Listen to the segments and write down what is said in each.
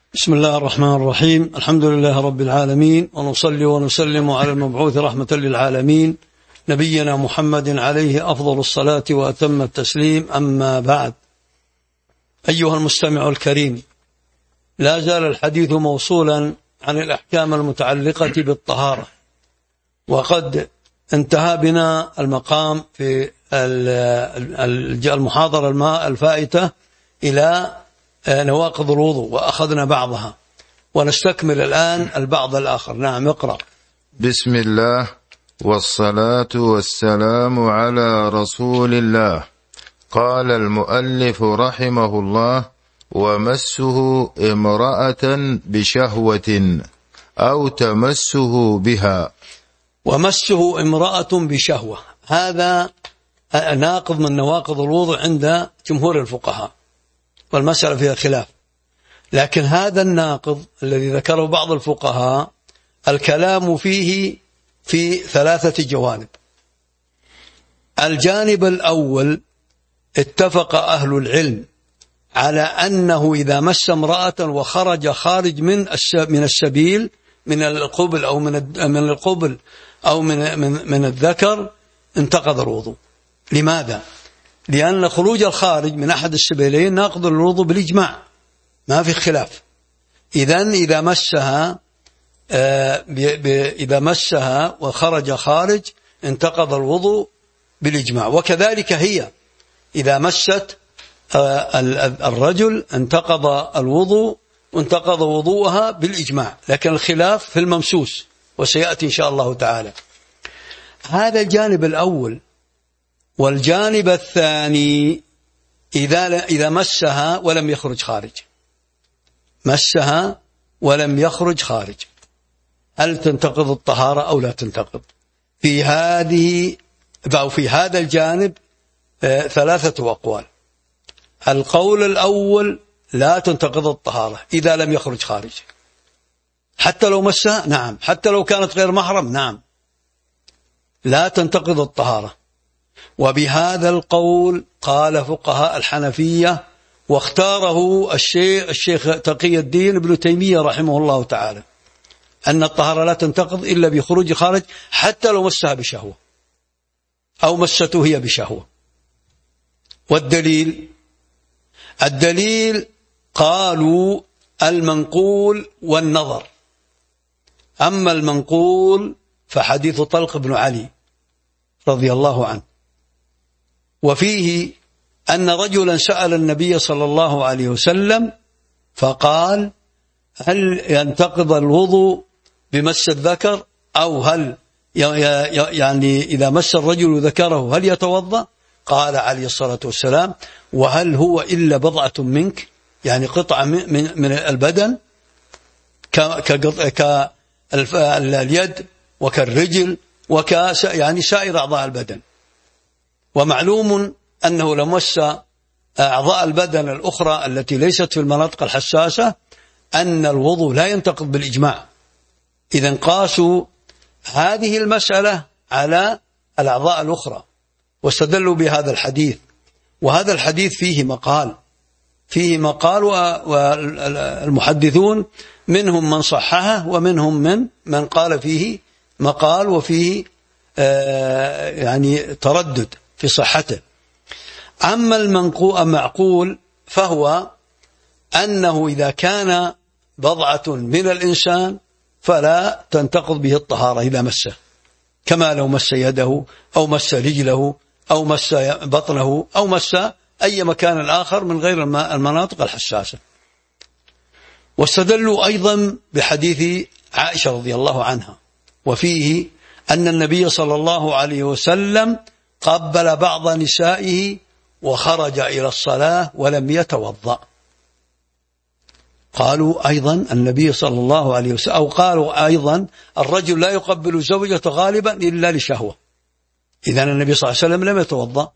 بسم الله الرحمن الرحيم. الحمد لله رب العالمين، ونصلي ونسلم على المبعوث رحمة للعالمين نبينا محمد عليه أفضل الصلاة وأتم التسليم. أما بعد، أيها المستمع الكريم، لا زال الحديث موصولا عن الأحكام المتعلقة بالطهارة، وقد انتهى بنا المقام في المحاضرة الفائتة إلى نواقض الوضوء، وأخذنا بعضها ونستكمل الآن البعض الآخر. نعم، اقرأ. بسم الله والصلاة والسلام على رسول الله. قال المؤلف رحمه الله: ومسه امرأة بشهوة أو تمسه بها. ومسه امرأة بشهوة، هذا ناقض من نواقض الوضوء عند جمهور الفقهاء، والمسألة فيها خلاف، لكن هذا الناقض الذي ذكره بعض الفقهاء الكلام فيه في ثلاثة جوانب. الجانب الأول، اتفق أهل العلم على أنه إذا مس امرأة وخرج خارج من السبيل، من القبل أو من الذكر، انتقض الوضوء. لماذا؟ لأن خروج الخارج من أحد السبيلين ناقض الوضوء بالإجماع، ما في خلاف. إذا مسها وخرج خارج انتقض الوضوء بالإجماع. وكذلك هي إذا مست الرجل انتقض الوضوء وانتقض وضوءها بالإجماع، لكن الخلاف في الممسوس، وسيأتي إن شاء الله تعالى. هذا الجانب الأول. والجانب الثاني، إذا مسها ولم يخرج خارج، مسها ولم يخرج خارج، هل تنتقض الطهارة أو لا تنتقض؟ في هذا الجانب ثلاثة أقوال. القول الأول: لا تنتقض الطهارة إذا لم يخرج خارج، حتى لو مسها، نعم، حتى لو كانت غير محرم، نعم، لا تنتقض الطهارة. وبهذا القول قال فقهاء الحنفية، واختاره الشيخ تقي الدين ابن تيمية رحمه الله تعالى، أن الطهارة لا تنتقض إلا بخروج خارج، حتى لو مسها بشهوة أو مسته هي بشهوة. الدليل قالوا المنقول والنظر. أما المنقول فحديث طلق بن علي رضي الله عنه، وفيه أن رجلا سأل النبي صلى الله عليه وسلم فقال: هل ينتقض الوضوء بمس الذكر، أو هل يعني إذا مس الرجل ذكره هل يتوضأ؟ قال عليه الصلاة والسلام: وهل هو إلا بضعة منك، يعني قطعة من البدن، كاليد وكالرجل يعني سائر أعضاء البدن. ومعلوم أنه لو مس أعضاء البدن الأخرى التي ليست في المناطق الحساسة أن الوضوء لا ينتقض بالإجماع. إذن قاسوا هذه المسألة على الأعضاء الأخرى واستدلوا بهذا الحديث. وهذا الحديث فيه مقال والمحدثون منهم من صححه، ومنهم من قال فيه مقال وفيه يعني تردد في صحته. أما المعقول فهو أنه إذا كان بضعة من الإنسان فلا تنتقض به الطهارة إذا مسه، كما لو مس يده أو مس رجله أو مس بطنه أو مس أي مكان آخر من غير المناطق الحساسة. واستدلوا أيضا بحديث عائشة رضي الله عنها، وفيه أن النبي صلى الله عليه وسلم قبل بعض نسائه وخرج إلى الصلاة ولم يتوضأ. قالوا أيضا النبي صلى الله عليه وسلم، أو قالوا أيضا الرجل لا يقبل زوجته غالبا إلا لشهوة، إذن النبي صلى الله عليه وسلم لم يتوضأ.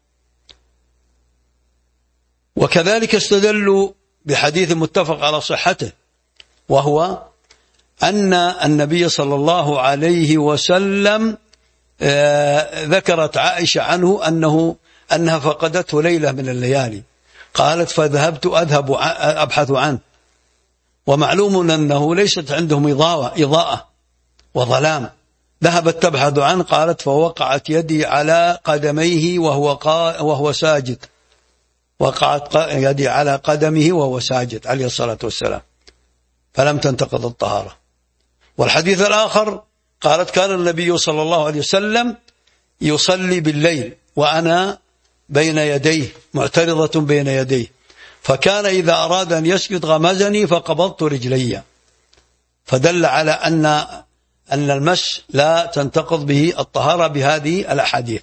وكذلك استدلوا بحديث متفق على صحته، وهو أن النبي صلى الله عليه وسلم ذكرت عائشة عنه أنها فقدته ليلة من الليالي، قالت: فذهبت أبحث عنه، ومعلوم أنه ليست عندهم إضاءة وظلام. ذهبت تبحث عنه، قالت فوقعت يدي على قدميه وهو ساجد، وقعت يدي على قدمه وهو ساجد عليه الصلاة والسلام، فلم تنتقض الطهارة. والحديث الآخر قالت كان النبي صلى الله عليه وسلم يصلي بالليل وأنا بين يديه معترضة بين يديه، فكان إذا أراد أن يسجد غمزني فقبضت رجلي، فدل على أن المس لا تنتقض به الطهارة بهذه الأحاديث.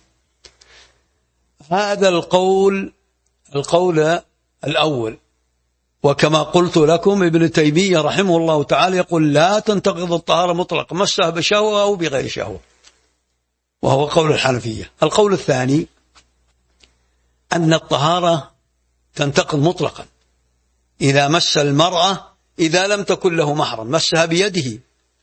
هذا القول الأول. وكما قلت لكم ابن تيمية رحمه الله تعالى يقول لا تنتقض الطهارة مطلقا، مسها بشهوة أو بغير شهوة، وهو قول الحنفية. القول الثاني أن الطهارة تنتقض مطلقا إذا مس المرأة إذا لم تكن له محرم، مسها بيده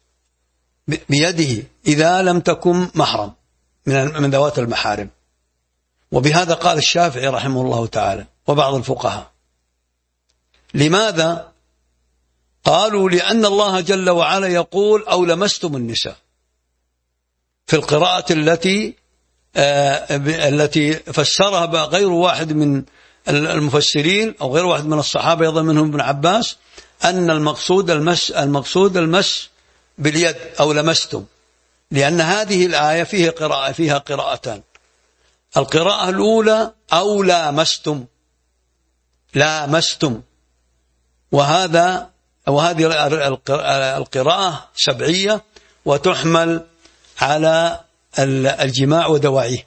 إذا لم تكن محرم من ذوات المحارم. وبهذا قال الشافعي رحمه الله تعالى وبعض الفقهاء. لماذا؟ قالوا لأن الله جل وعلا يقول أو لمستم النساء في القراءة التي فسرها غير واحد من المفسرين أو غير واحد من الصحابة أيضا منهم ابن عباس، أن المقصود المس باليد أو لمستم، لأن هذه الآية فيها قراءتان. القراءة الأولى أو لامستم، وهذه القراءة سبعية وتحمل على الجماع ودواعيه.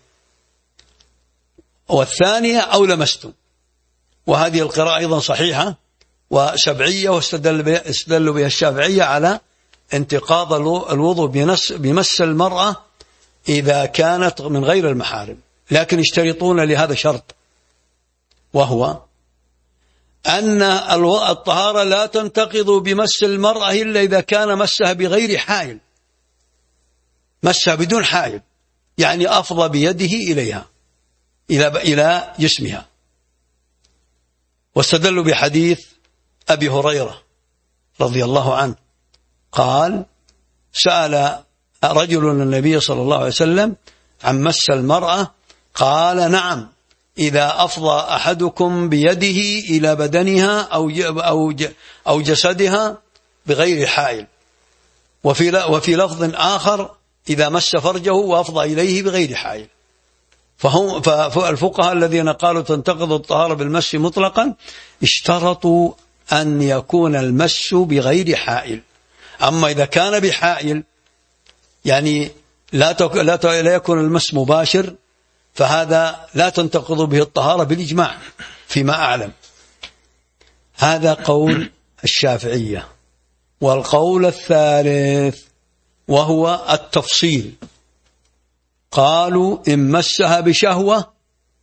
والثانية أو لمستم، وهذه القراءة أيضا صحيحة وسبعية، واستدل بها الشافعية على انتقاض الوضوء بمس المرأة إذا كانت من غير المحارم، لكن يشترطون لهذا شرط، وهو أن الطهارة لا تنتقض بمس المرأة إلا إذا كان مسها بغير حائل، مسها بدون حائل، يعني أفضى بيده إليها إلى جسمها. واستدلوا بحديث أبي هريرة رضي الله عنه قال سأل رجل النبي صلى الله عليه وسلم عن مس المرأة، قال نعم إذا أفضى أحدكم بيده إلى بدنها أو جسدها بغير حائل. وفي لفظ آخر إذا مس فرجه وأفضى إليه بغير حائل. فالفقهاء الذين قالوا تنتقض الطهارة بالمس مطلقا اشترطوا أن يكون المس بغير حائل. أما إذا كان بحائل يعني لا يكون المس مباشر، فهذا لا تنتقض به الطهارة بالإجماع فيما أعلم. هذا قول الشافعية. والقول الثالث وهو التفصيل، قالوا إن مسها بشهوة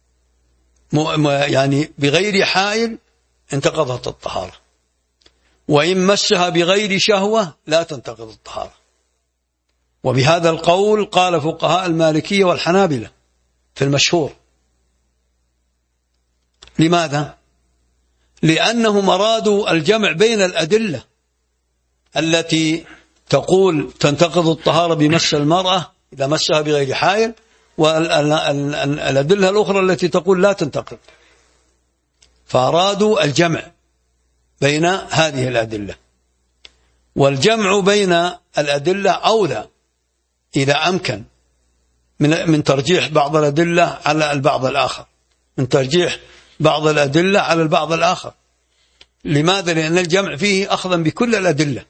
يعني بغير حائل انتقضت الطهارة، وإن مسها بغير شهوة لا تنتقض الطهارة. وبهذا القول قال فقهاء المالكية والحنابلة في المشهور. لماذا؟ لأنهم أرادوا الجمع بين الأدلة التي تقول تنتقض الطهارة بمس المرأة إذا مسها بغير حائل، والأدلة الأخرى التي تقول لا تنتقض، فأرادوا الجمع بين هذه الأدلة. والجمع بين الأدلة أولى إذا أمكن من ترجيح بعض الأدلة على البعض الآخر، من ترجيح بعض الأدلة على البعض الآخر. لماذا؟ لأن الجمع فيه أخذا بكل الأدلة،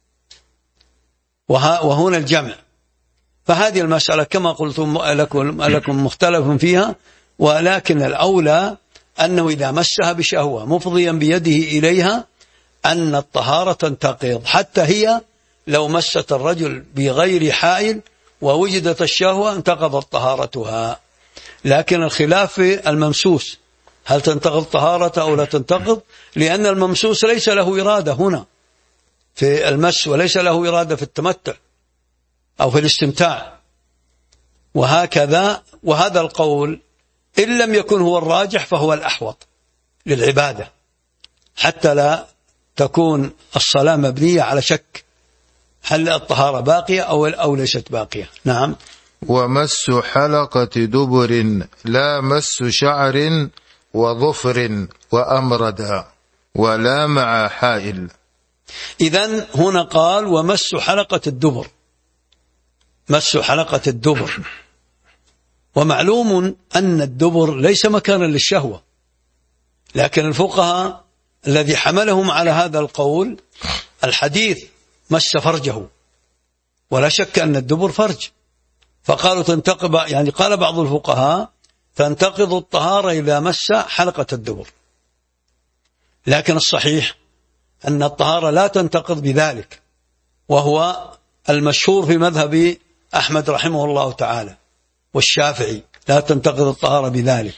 وهنا الجمع. فهذه المسألة كما قلت لكم مختلف فيها، ولكن الأولى أنه إذا مسها بشهوة مفضيا بيده إليها أن الطهارة تنتقض، حتى هي لو مست الرجل بغير حائل ووجدت الشهوة انتقضت طهارتها. لكن الخلاف في الممسوس، هل تنتقض طهارته أو لا تنتقض؟ لأن الممسوس ليس له إرادة هنا في المس، وليس له إرادة في التمتع أو في الاستمتاع، وهكذا. وهذا القول إن لم يكن هو الراجح فهو الأحوط للعبادة، حتى لا تكون الصلاة مبنية على شك، هل الطهارة باقية أو ليست باقية. نعم. ومس حلقة دبر لا مس شعر وظفر وأمرد ولا مع حائل. إذن هنا قال ومس حلقة الدبر، مس حلقة الدبر، ومعلوم أن الدبر ليس مكانا للشهوة، لكن الفقهاء الذي حملهم على هذا القول الحديث مس فرجه، ولا شك أن الدبر فرج، فقالوا تنتقض، يعني قال بعض الفقهاء تنتقض الطهارة إذا مس حلقة الدبر، لكن الصحيح أن الطهارة لا تنتقض بذلك، وهو المشهور في مذهب أحمد رحمه الله تعالى والشافعي، لا تنتقض الطهارة بذلك.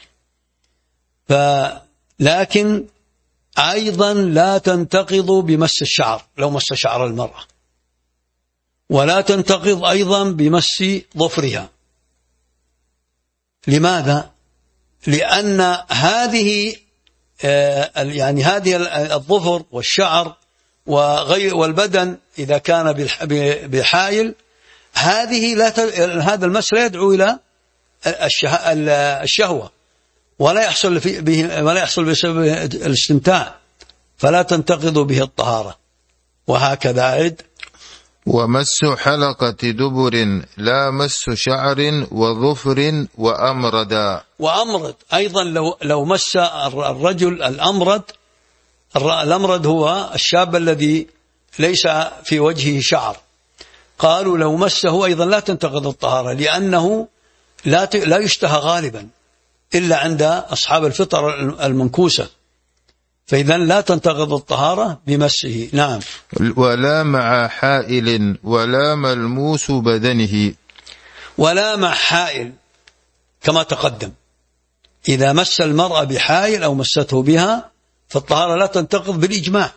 لكن أيضا لا تنتقض بمس الشعر لو مس شعر المرأة، ولا تنتقض أيضا بمس ظفرها. لماذا؟ لأن هذه يعني هذه الظفر والشعر والبدن إذا كان بحائل، هذا المس لا يدعو إلى الشهوة، ولا يحصل بسبب الاستمتاع، فلا تنتقض به الطهارة. وهكذا عد. ومس حلقة دبر لا مس شعر وظفر وأمرد. وأمرد أيضا لو مس الرجل الأمرد هو الشاب الذي ليس في وجهه شعر، قالوا لو مسه أيضا لا تنتقض الطهارة، لأنه لا يشتهى غالبا إلا عند أصحاب الفطر المنكوسة، فإذا لا تنتقض الطهارة بمسه. نعم. ولا مع حائل ولا ملموس بدنه. ولا مع حائل كما تقدم، إذا مس المرأة بحائل أو مسته بها فالطهارة لا تنتقض بالإجماع.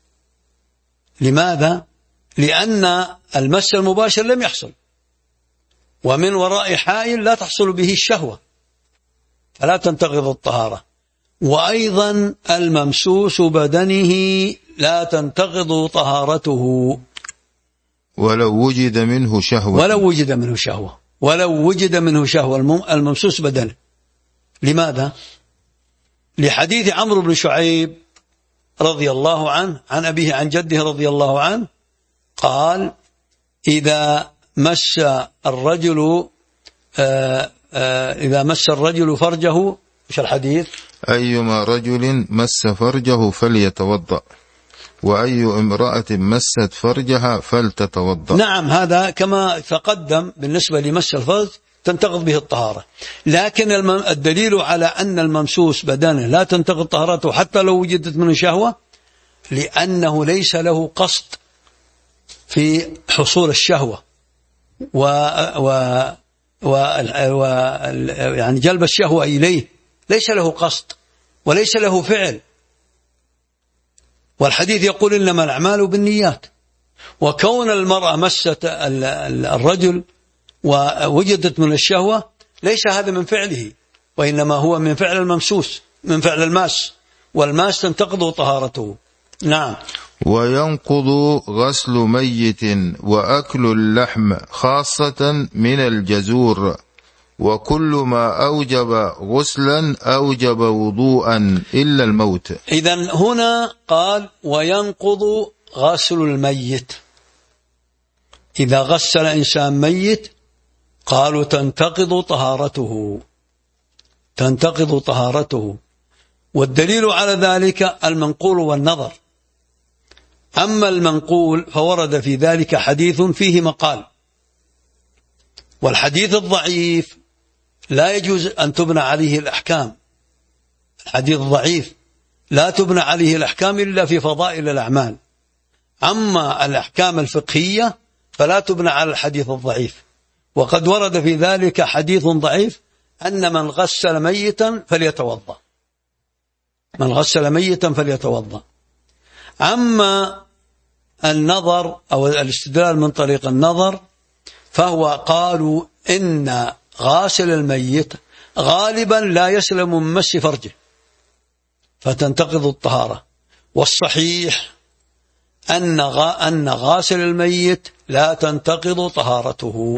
لماذا؟ لأن المس المباشر لم يحصل، ومن وراء حائل لا تحصل به الشهوة، فلا تنتقض الطهارة. وأيضا الممسوس بدنه لا تنتقض طهارته ولو وجد منه شهوة. ولو وجد منه شهوة الممسوس بدنه. لماذا؟ لحديث عمرو بن شعيب رضي الله عنه عن أبيه عن جده رضي الله عنه قال إذا مس الرجل فرجه، مش الحديث؟ أيما رجل مس فرجه فليتوضأ، وأي امرأة مست فرجها فلتتوضأ. نعم، هذا كما تقدم بالنسبة لمس الفرج تنتقض به الطهارة، لكن الدليل على أن الممسوس بدنه لا تنتقض طهارته حتى لو وجدت منه شهوة، لأنه ليس له قصد في حصول الشهوة يعني جلب الشهوة إليه، ليس له قصد وليس له فعل، والحديث يقول إنما الأعمال بالنيات. وكون المرأة مست الرجل ووجدت من الشهوة ليس هذا من فعله، وإنما هو من فعل الممسوس، من فعل الماس، والماس تنتقض طهارته. نعم. وينقض غسل ميت وأكل اللحم خاصة من الجزور، وكل ما أوجب غسلا أوجب وضوءا إلا الموت. إذن هنا قال وينقض غسل الميت، إذا غسل إنسان ميت قالوا تنتقض طهارته، والدليل على ذلك المنقول والنظر. أما المنقول فورد في ذلك حديث فيه مقال، والحديث الضعيف لا يجوز أن تبنى عليه الأحكام، الحديث الضعيف لا تبنى عليه الأحكام إلا في فضائل الأعمال، أما الأحكام الفقهية فلا تبنى على الحديث الضعيف. وقد ورد في ذلك حديث ضعيف أن من غسل ميتا فليتوضأ. أما النظر أو الاستدلال من طريق النظر فهو قالوا إن غاسل الميت غالبا لا يسلم من مس فرجه فتنتقض الطهارة، والصحيح أن غاسل الميت لا تنتقض طهارته،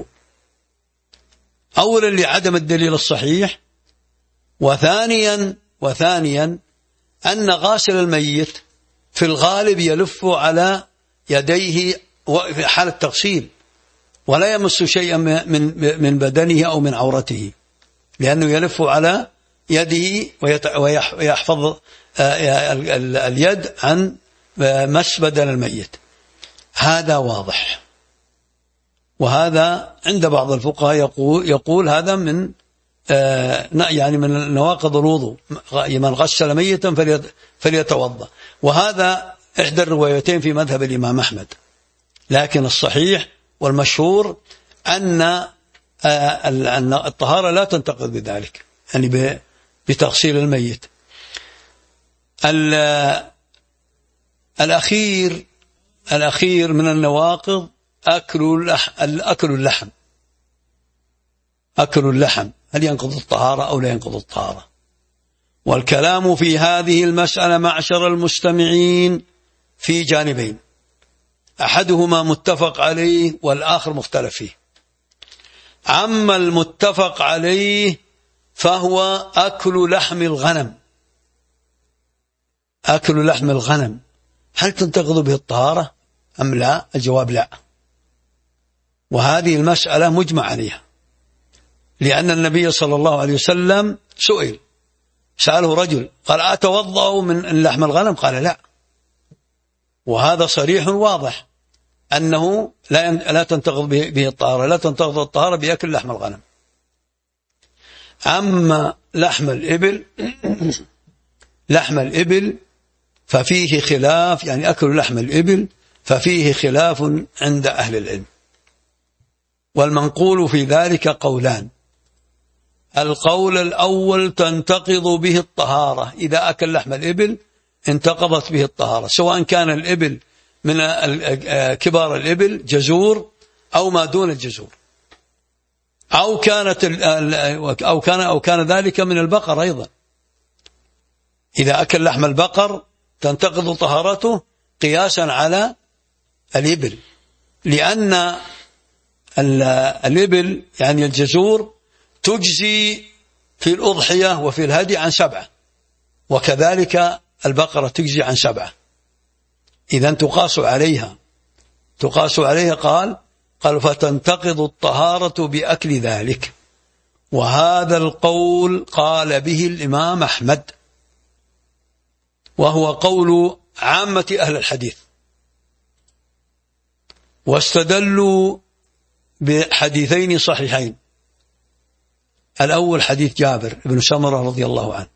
أولا لعدم الدليل الصحيح، وثانيا أن غاسل الميت في الغالب يلف على يديه في حال التغسيل ولا يمس شيئا من بدنه أو من عورته، لأنه يلف على يده ويحفظ اليد عن مس بدن الميت. هذا واضح، وهذا عند بعض الفقهاء يقول هذا من يعني من نواقض الوضوء، من غسل ميتا فليتوضأ، وهذا إحدى الروايتين في مذهب الإمام أحمد. لكن الصحيح والمشهور أن الطهارة لا تنتقض بذلك، يعني بتغسيل الميت. الأخير من النواقض أكل اللحم، هل ينقض الطهارة أو لا ينقض الطهارة؟ والكلام في هذه المسألة معشر المستمعين في جانبين، أحدهما متفق عليه والآخر مختلف فيه. أما المتفق عليه فهو أكل لحم الغنم، هل تنتقض به الطهارة أم لا؟ الجواب لا، وهذه المسألة مجمع عليها، لأن النبي صلى الله عليه وسلم سأله رجل قال أتوضأ من لحم الغنم؟ قال لا، وهذا صريح واضح أنه لا تنتقض به الطهارة، لا تنتقض الطهارة بأكل لحم الغنم. أما لحم الإبل ففيه خلاف، يعني أكل لحم الإبل ففيه خلاف عند أهل العلم، والمنقول في ذلك قولان. القول الأول تنتقض به الطهارة، إذا أكل لحم الإبل انتقضت به الطهارة، سواء كان الإبل من كبار الإبل جزور أو ما دون الجزور، أو كان ذلك من البقر أيضا. إذا أكل لحم البقر تنتقض طهارته قياسا على الإبل، لأن الإبل يعني الجزور تجزي في الأضحية وفي الهدي عن 7، وكذلك البقرة تجزي عن 7، إذن تقاس عليها قال فتنتقض الطهارة بأكل ذلك. وهذا القول قال به الإمام أحمد، وهو قول عامة أهل الحديث، واستدلوا بحديثين صحيحين. الأول حديث جابر بن سمرة رضي الله عنه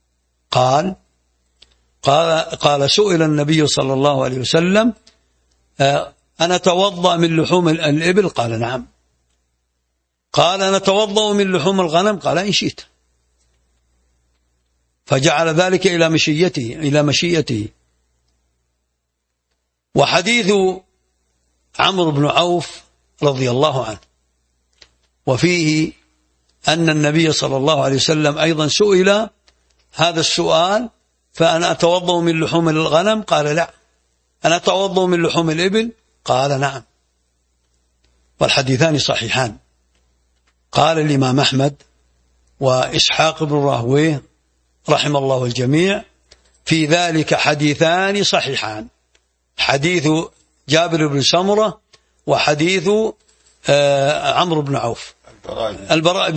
قال سئل النبي صلى الله عليه وسلم أنا أتوضأ من لحوم الإبل؟ قال نعم. قال أنا أتوضأ من لحوم الغنم؟ قال إن شئت. فجعل ذلك إلى مشيئته. وحديث عمرو بن عوف رضي الله عنه وفيه أن النبي صلى الله عليه وسلم أيضا سئل هذا السؤال، فأنا أتوضأ من لحوم الغنم؟ قال لا. أنا أتوضأ من لحوم الإبل؟ قال نعم. والحديثان صحيحان. قال الإمام أحمد وإسحاق بن راهويه رحم الله الجميع في ذلك حديثان صحيحان، حديث جابر بن سمرة وحديث عمرو بن عوف البراء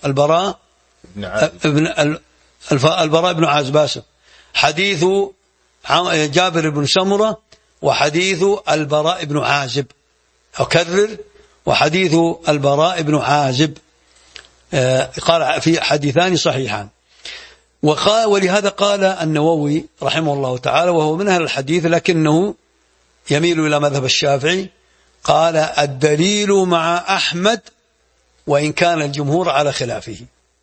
بن عازب باسم، حديث جابر بن سمرة وحديث البراء بن عازب، أكرر، وحديث البراء بن عازب قال في حديثان صحيحان. ولهذا قال النووي رحمه الله تعالى وهو من أهل الحديث لكنه يميل إلى مذهب الشافعي، قال الدليل مع أحمد وإن كان الجمهور على خلافه.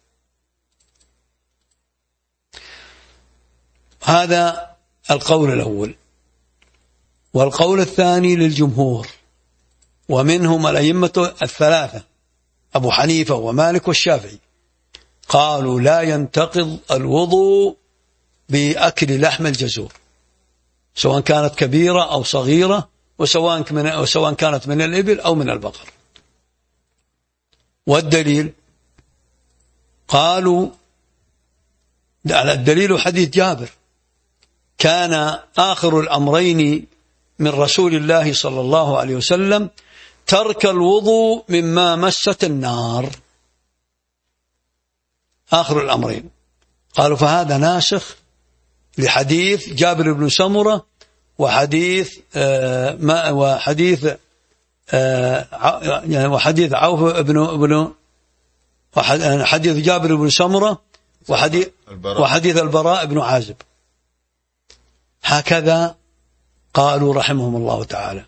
هذا القول الأول. والقول الثاني للجمهور، ومنهم الأئمة الثلاثة أبو حنيفة ومالك والشافعي، قالوا لا ينتقض الوضوء بأكل لحم الجزور، سواء كانت كبيرة أو صغيرة، وسواء كانت من الإبل أو من البقر. والدليل قالوا الدليل حديث جابر: كان آخر الأمرين من رسول الله صلى الله عليه وسلم ترك الوضوء مما مست النار. آخر الأمرين. قالوا فهذا ناسخ لحديث جابر بن سمرة وحديث عوف بن حديث جابر بن سمرة وحديث البراء بن عازب. هكذا قالوا رحمهم الله تعالى.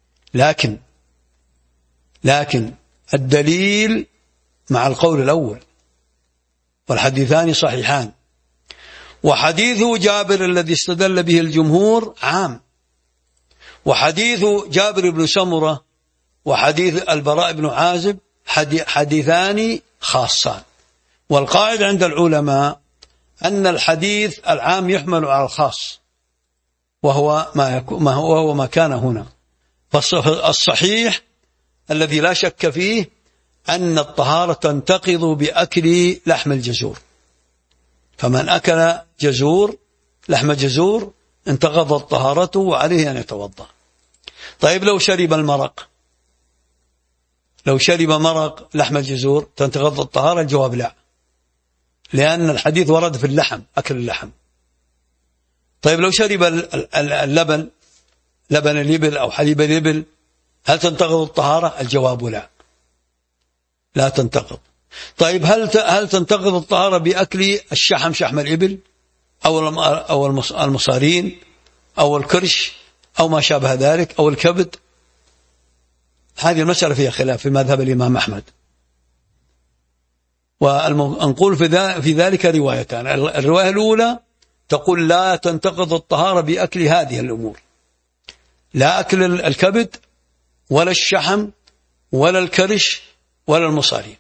لكن الدليل مع القول الأول، والحديثان صحيحان. وحديث جابر الذي استدل به الجمهور عام، وحديث جابر بن سمرة وحديث البراء بن عازب حديثان خاصان. والقاعدة عند العلماء أن الحديث العام يحمل على الخاص، وهو ما كان هنا. فالصحيح الذي لا شك فيه أن الطهارة تنتقض بأكل لحم الجزور. فمن أكل لحم جزور انتقضت طهارته وعليه أن يتوضأ. طيب لو شرب مرق لحم الجزور تنتقض الطهارة؟ الجواب لا، لأن الحديث ورد في اللحم، أكل اللحم. طيب لو شرب اللبن، لبن الإبل أو حليب الإبل، هل تنتقض الطهارة؟ الجواب لا تنتقض. طيب هل تنتقض الطهارة بأكل الشحم، شحم الإبل أو المصارين أو الكرش أو ما شابه ذلك أو الكبد؟ هذه المسألة فيها خلاف في مذهب الإمام أحمد. ونقول في ذلك روايتان. الرواية الأولى تقول لا تنتقض الطهارة بأكل هذه الأمور، لا أكل الكبد ولا الشحم ولا الكرش ولا المصارين.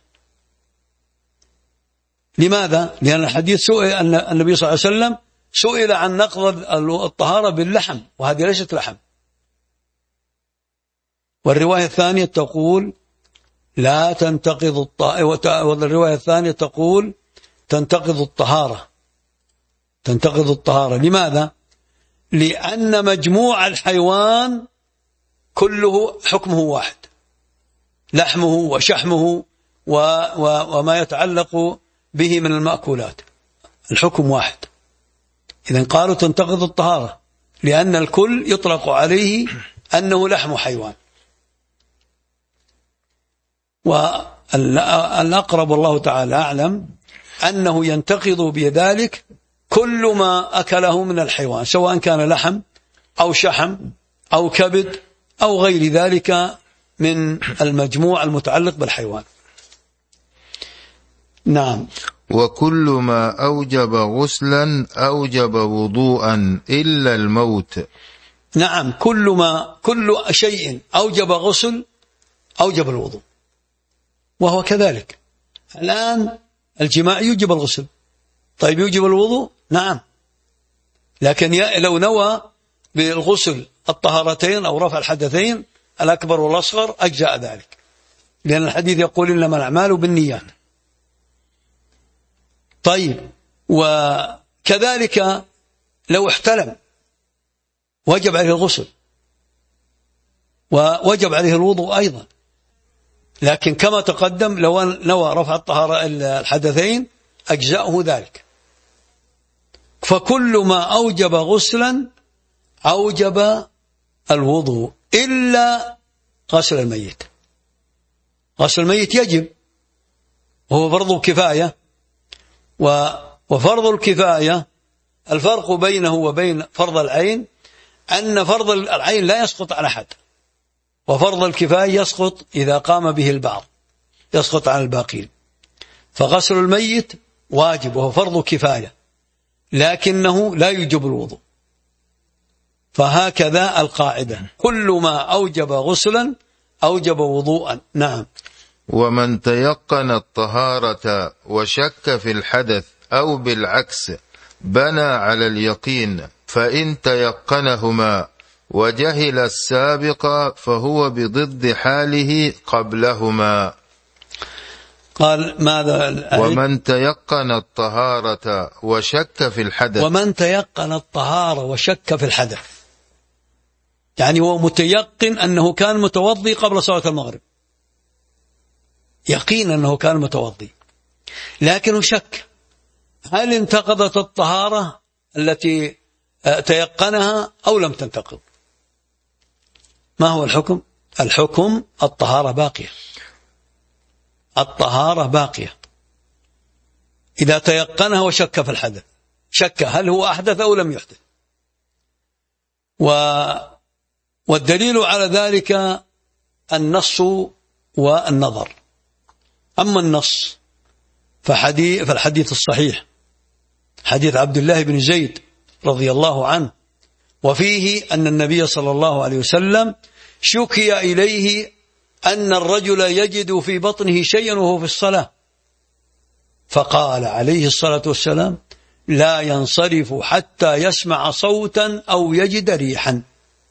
لماذا؟ لأن الحديث سئل أن النبي صلى الله عليه وسلم سئل عن نقض الطهارة باللحم، وهذه ليست لحم. والرواية الثانية تقول لا تنتقض الطهارة، والرواية الثانية تقول تنتقض الطهارة. لماذا؟ لأن مجموع الحيوان كله حكمه واحد، لحمه وشحمه وما يتعلق به من المأكولات، الحكم واحد. إذن قالوا تنتقض الطهارة لأن الكل يطلق عليه أنه لحم حيوان. والأقرب والله تعالى أعلم أنه ينتقض بذلك كل ما أكله من الحيوان، سواء كان لحم أو شحم أو كبد أو غير ذلك من المجموع المتعلق بالحيوان. نعم. وكل ما أوجب غسلا أوجب وضوءا إلا الموت. نعم، كل شيء أوجب غسل أوجب الوضوء، وهو كذلك. الآن الجماع يوجب الغسل، طيب يوجب الوضوء؟ نعم، لكن لو نوى بالغسل الطهارتين أو رفع الحدثين الأكبر والأصغر أجزاء ذلك، لأن الحديث يقول إنما الأعمال بالنيات. طيب، وكذلك لو احتلم وجب عليه الغسل ووجب عليه الوضوء أيضا، لكن كما تقدم لو نوى رفع الطهارة الحدثين أجزاءه ذلك. فكل ما أوجب غسلا أوجب الوضوء إلا غسل الميت. غسل الميت يجب، وهو فرض كفاية، وفرض الكفاية الفرق بينه وبين فرض العين أن فرض العين لا يسقط على أحد، وفرض الكفاية يسقط إذا قام به البعض، يسقط على الباقين. فغسل الميت واجب وهو فرض كفاية، لكنه لا يوجب الوضوء. فهكذا القاعدة، كل ما أوجب غسلا أوجب وضوءا. نعم. ومن تيقن الطهارة وشك في الحدث أو بالعكس بنى على اليقين، فإن تيقنهما وجهل السابق فهو بضد حاله قبلهما. قال ماذا؟ ومن تيقن الطهارة وشك في الحدث. ومن تيقن الطهارة وشك في الحدث، يعني هو متيقن أنه كان متوضي قبل صلاة المغرب، يقين أنه كان متوضي، لكنه شك هل انتقضت الطهارة التي تيقنها أو لم تنتقض. ما هو الحكم؟ الحكم الطهارة باقية، الطهارة باقية إذا تيقنها وشك في الحدث، شك هل هو أحدث أو لم يحدث. والدليل على ذلك النص والنظر. أما النص فالحديث الصحيح حديث عبد الله بن زيد رضي الله عنه، وفيه أن النبي صلى الله عليه وسلم شكي إليه أن الرجل يجد في بطنه شيئا وهو في الصلاة، فقال عليه الصلاة والسلام: لا ينصرف حتى يسمع صوتا أو يجد ريحا،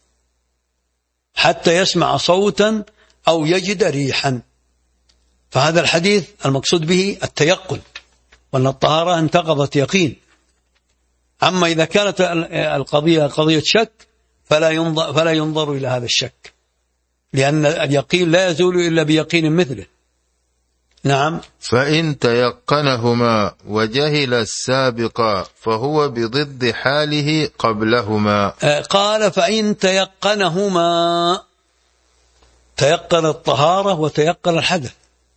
حتى يسمع صوتا أو يجد ريحا. فهذا الحديث المقصود به التيقن، وأن الطهارة انتقضت يقين. أما إذا كانت القضية قضية شك فلا ينظر إلى هذا الشك، لأن اليقين لا يزول إلا بيقين مثله. نعم. فإن تيقنهما وجهل السابق فهو بضد حاله قبلهما. قال فإن تيقنهما، تيقن الطهارة وتيقن الحدث،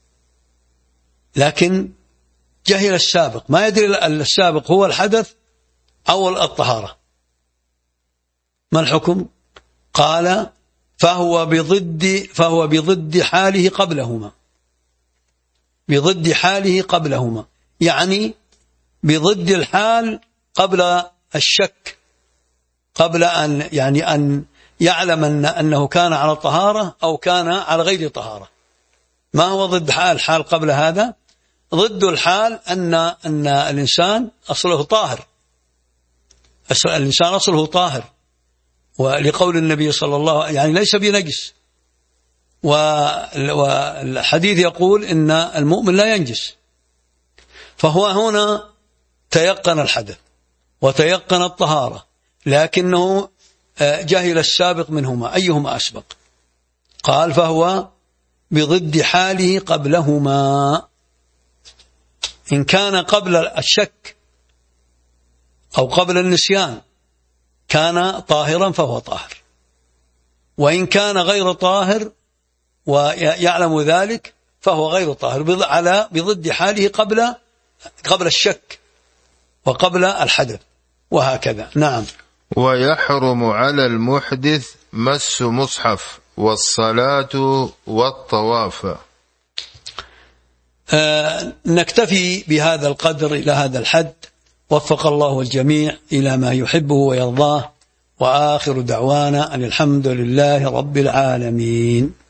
لكن جهل السابق، ما يدري السابق هو الحدث أو الطهارة، ما الحكم؟ قال فهو بضد حاله قبلهما، بضد حاله قبلهما، يعني بضد الحال قبل الشك، قبل أن يعلم أنه كان على طهارة أو كان على غير طهارة. ما هو ضد الحال قبل هذا؟ ضد الحال أن الإنسان أصله طاهر، الإنسان أصله طاهر، ولقول النبي صلى الله عليه وسلم يعني ليس بنجس، والحديث يقول إن المؤمن لا ينجس. فهو هنا تيقن الحدث وتيقن الطهارة، لكنه جهل السابق منهما، أيهما أسبق؟ قال فهو بضد حاله قبلهما. إن كان قبل الشك أو قبل النسيان كان طاهرا فهو طاهر، وإن كان غير طاهر ويعلم ذلك فهو غير طاهر، بضد حاله قبل الشك وقبل الحدث، وهكذا. نعم. ويحرم على المحدث مس مصحف والصلاة والطواف. نكتفي بهذا القدر إلى هذا الحد، وفق الله الجميع إلى ما يحبه ويرضاه، وآخر دعوانا أن الحمد لله رب العالمين.